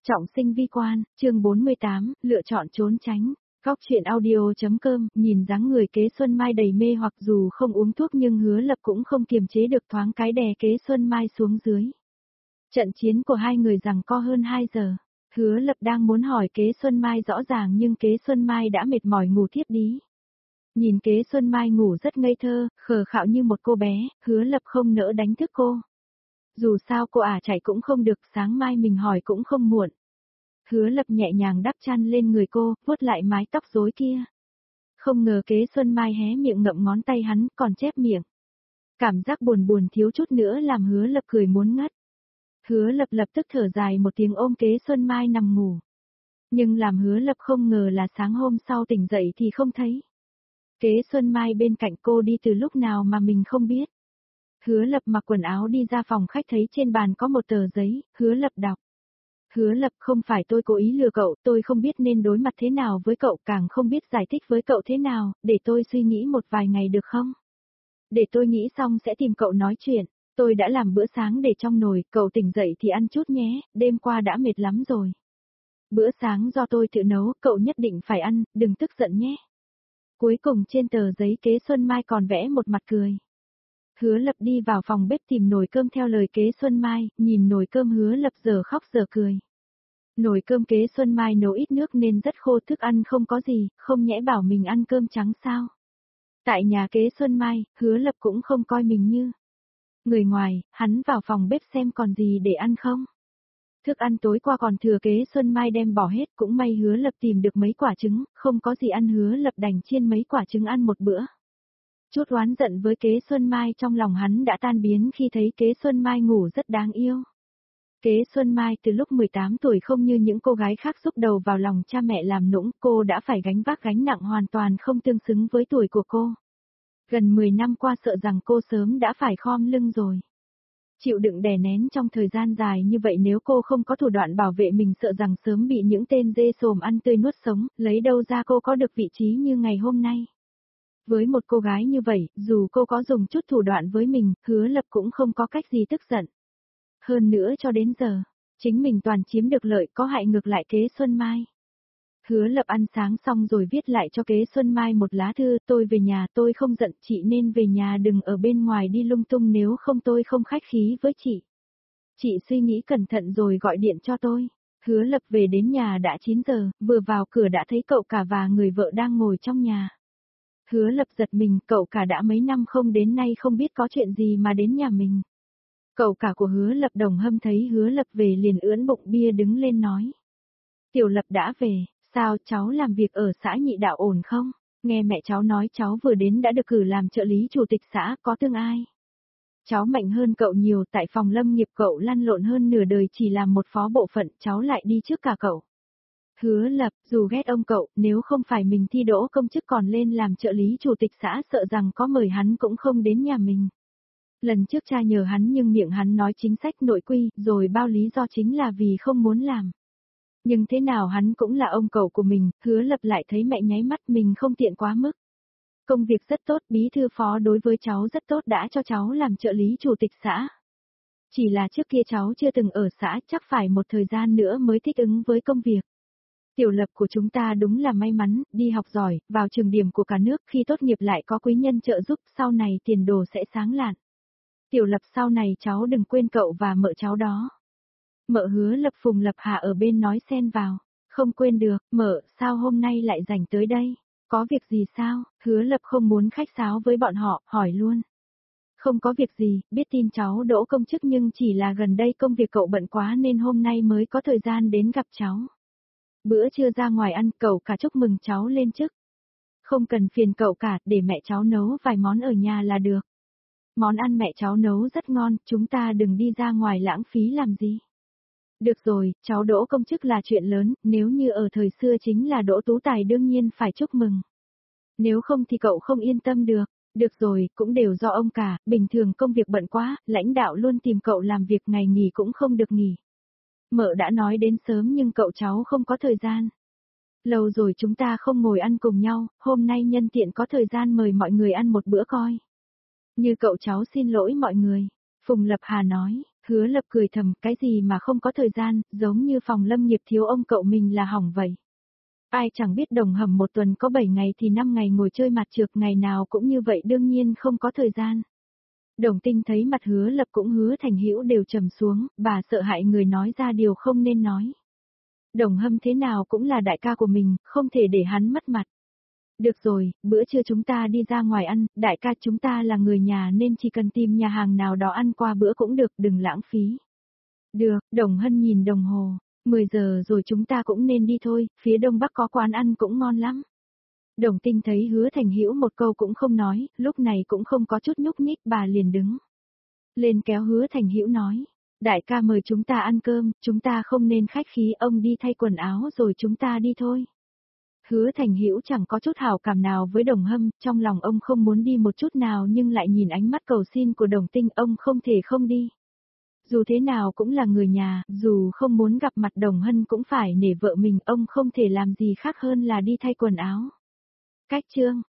Trọng sinh vi quan, chương 48, lựa chọn trốn tránh. Góc truyện audio.com, nhìn dáng người Kế Xuân Mai đầy mê hoặc dù không uống thuốc nhưng Hứa Lập cũng không kiềm chế được thoáng cái đè Kế Xuân Mai xuống dưới. Trận chiến của hai người giằng co hơn 2 giờ. Hứa Lập đang muốn hỏi Kế Xuân Mai rõ ràng nhưng Kế Xuân Mai đã mệt mỏi ngủ thiếp đi. Nhìn Kế Xuân Mai ngủ rất ngây thơ, khờ khạo như một cô bé, Hứa Lập không nỡ đánh thức cô. Dù sao cô chạy cũng không được, sáng mai mình hỏi cũng không muộn. Hứa Lập nhẹ nhàng đắp chăn lên người cô, vuốt lại mái tóc rối kia. Không ngờ Kế Xuân Mai hé miệng ngậm ngón tay hắn, còn chép miệng. Cảm giác buồn buồn thiếu chút nữa làm Hứa Lập cười muốn ngất. Hứa Lập lập tức thở dài một tiếng ôm Kế Xuân Mai nằm ngủ. Nhưng làm Hứa Lập không ngờ là sáng hôm sau tỉnh dậy thì không thấy. Kế Xuân Mai bên cạnh cô đi từ lúc nào mà mình không biết. Hứa Lập mặc quần áo đi ra phòng khách thấy trên bàn có một tờ giấy, Hứa Lập đọc. Hứa Lập, không phải tôi cố ý lừa cậu, tôi không biết nên đối mặt thế nào với cậu, càng không biết giải thích với cậu thế nào, để tôi suy nghĩ một vài ngày được không? Để tôi nghĩ xong sẽ tìm cậu nói chuyện, tôi đã làm bữa sáng để trong nồi, cậu tỉnh dậy thì ăn chút nhé, đêm qua đã mệt lắm rồi. Bữa sáng do tôi tự nấu, cậu nhất định phải ăn, đừng tức giận nhé. Cuối cùng trên tờ giấy Kế Xuân Mai còn vẽ một mặt cười. Hứa Lập đi vào phòng bếp tìm nồi cơm theo lời Kế Xuân Mai, nhìn nồi cơm Hứa Lập giờ khóc giờ cười. Nồi cơm Kế Xuân Mai nấu ít nước nên rất khô, thức ăn không có gì, không nhẽ bảo mình ăn cơm trắng sao. Tại nhà Kế Xuân Mai, Hứa Lập cũng không coi mình như người ngoài, hắn vào phòng bếp xem còn gì để ăn không. Thức ăn tối qua còn thừa, Kế Xuân Mai đem bỏ hết, cũng may Hứa Lập tìm được mấy quả trứng, không có gì ăn, Hứa Lập đành chiên mấy quả trứng ăn một bữa. Chút oán giận với Kế Xuân Mai trong lòng hắn đã tan biến khi thấy Kế Xuân Mai ngủ rất đáng yêu. Kế Xuân Mai từ lúc 18 tuổi không như những cô gái khác xúc đầu vào lòng cha mẹ làm nũng, cô đã phải gánh vác gánh nặng hoàn toàn không tương xứng với tuổi của cô. Gần 10 năm qua sợ rằng cô sớm đã phải khom lưng rồi. Chịu đựng đè nén trong thời gian dài như vậy, nếu cô không có thủ đoạn bảo vệ mình sợ rằng sớm bị những tên dê sồm ăn tươi nuốt sống, lấy đâu ra cô có được vị trí như ngày hôm nay. Với một cô gái như vậy, dù cô có dùng chút thủ đoạn với mình, Hứa Lập cũng không có cách gì tức giận. Hơn nữa cho đến giờ, chính mình toàn chiếm được lợi, có hại ngược lại Kế Xuân Mai. Hứa Lập ăn sáng xong rồi viết lại cho Kế Xuân Mai một lá thư, tôi về nhà, tôi không giận chị nên về nhà, đừng ở bên ngoài đi lung tung, nếu không tôi không khách khí với chị. Chị suy nghĩ cẩn thận rồi gọi điện cho tôi. Hứa Lập về đến nhà đã 9 giờ, vừa vào cửa đã thấy cậu cả và người vợ đang ngồi trong nhà. Hứa Lập giật mình, cậu cả đã mấy năm không đến nay không biết có chuyện gì mà đến nhà mình. Cậu cả của Hứa Lập Đồng Hâm thấy Hứa Lập về liền ưỡn bụng bia đứng lên nói. Tiểu Lập đã về, sao cháu làm việc ở xã Nhị Đạo ổn không? Nghe mẹ cháu nói cháu vừa đến đã được cử làm trợ lý chủ tịch xã, có tương ai? Cháu mạnh hơn cậu nhiều, tại phòng lâm nghiệp cậu lăn lộn hơn nửa đời chỉ làm một phó bộ phận, cháu lại đi trước cả cậu. Hứa Lập, dù ghét ông cậu, nếu không phải mình thi đỗ công chức còn lên làm trợ lý chủ tịch xã, sợ rằng có mời hắn cũng không đến nhà mình. Lần trước cha nhờ hắn nhưng miệng hắn nói chính sách nội quy, rồi bao lý do chính là vì không muốn làm. Nhưng thế nào hắn cũng là ông cậu của mình, Hứa Lập lại thấy mẹ nháy mắt, mình không tiện quá mức. Công việc rất tốt, bí thư phó đối với cháu rất tốt, đã cho cháu làm trợ lý chủ tịch xã. Chỉ là trước kia cháu chưa từng ở xã, chắc phải một thời gian nữa mới thích ứng với công việc. Tiểu Lập của chúng ta đúng là may mắn, đi học giỏi, vào trường điểm của cả nước, khi tốt nghiệp lại có quý nhân trợ giúp, sau này tiền đồ sẽ sáng lạn. Tiểu Lập, sau này cháu đừng quên cậu và mợ cháu đó. Mợ Hứa Lập Phùng Lập Hạ ở bên nói xen vào. Không quên được, mợ, sao hôm nay lại rảnh tới đây? Có việc gì sao? Hứa Lập không muốn khách sáo với bọn họ, hỏi luôn. Không có việc gì, biết tin cháu đỗ công chức nhưng chỉ là gần đây công việc cậu bận quá nên hôm nay mới có thời gian đến gặp cháu. Bữa trưa ra ngoài ăn, cậu cả chúc mừng cháu lên chức. Không cần phiền cậu cả, để mẹ cháu nấu vài món ở nhà là được. Món ăn mẹ cháu nấu rất ngon, chúng ta đừng đi ra ngoài lãng phí làm gì. Được rồi, cháu đỗ công chức là chuyện lớn, nếu như ở thời xưa chính là đỗ tú tài đương nhiên phải chúc mừng. Nếu không thì cậu không yên tâm được. Được rồi, cũng đều do ông cả, bình thường công việc bận quá, lãnh đạo luôn tìm cậu làm việc, ngày nghỉ cũng không được nghỉ. Mợ đã nói đến sớm nhưng cậu cháu không có thời gian. Lâu rồi chúng ta không ngồi ăn cùng nhau, hôm nay nhân tiện có thời gian mời mọi người ăn một bữa coi. Như cậu cháu xin lỗi mọi người. Phùng Lập Hà nói, Hứa Lập cười thầm, cái gì mà không có thời gian, giống như phòng Lâm Nghiệp thiếu ông cậu mình là hỏng vậy. Ai chẳng biết Đồng Hầm một tuần có 7 ngày thì 5 ngày ngồi chơi mặt trược, ngày nào cũng như vậy đương nhiên không có thời gian. Đồng Tinh thấy mặt Hứa Lập cũng Hứa Thành Hữu đều trầm xuống, bà sợ hại người nói ra điều không nên nói. Đồng Hâm thế nào cũng là đại ca của mình, không thể để hắn mất mặt. Được rồi, bữa trưa chúng ta đi ra ngoài ăn, đại ca chúng ta là người nhà nên chỉ cần tìm nhà hàng nào đó ăn qua bữa cũng được, đừng lãng phí. Được, Đồng Hân nhìn đồng hồ, 10 giờ rồi chúng ta cũng nên đi thôi, phía đông bắc có quán ăn cũng ngon lắm. Đồng Tinh thấy Hứa Thành Hữu một câu cũng không nói, lúc này cũng không có chút nhúc nhích, bà liền đứng lên kéo Hứa Thành Hữu nói, đại ca mời chúng ta ăn cơm, chúng ta không nên khách khí, ông đi thay quần áo rồi chúng ta đi thôi. Hứa Thành Hữu chẳng có chút hảo cảm nào với Đồng Hâm, trong lòng ông không muốn đi một chút nào nhưng lại nhìn ánh mắt cầu xin của Đồng Tinh, ông không thể không đi. Dù thế nào cũng là người nhà, dù không muốn gặp mặt Đồng Hân cũng phải nể vợ mình, ông không thể làm gì khác hơn là đi thay quần áo. Cách chương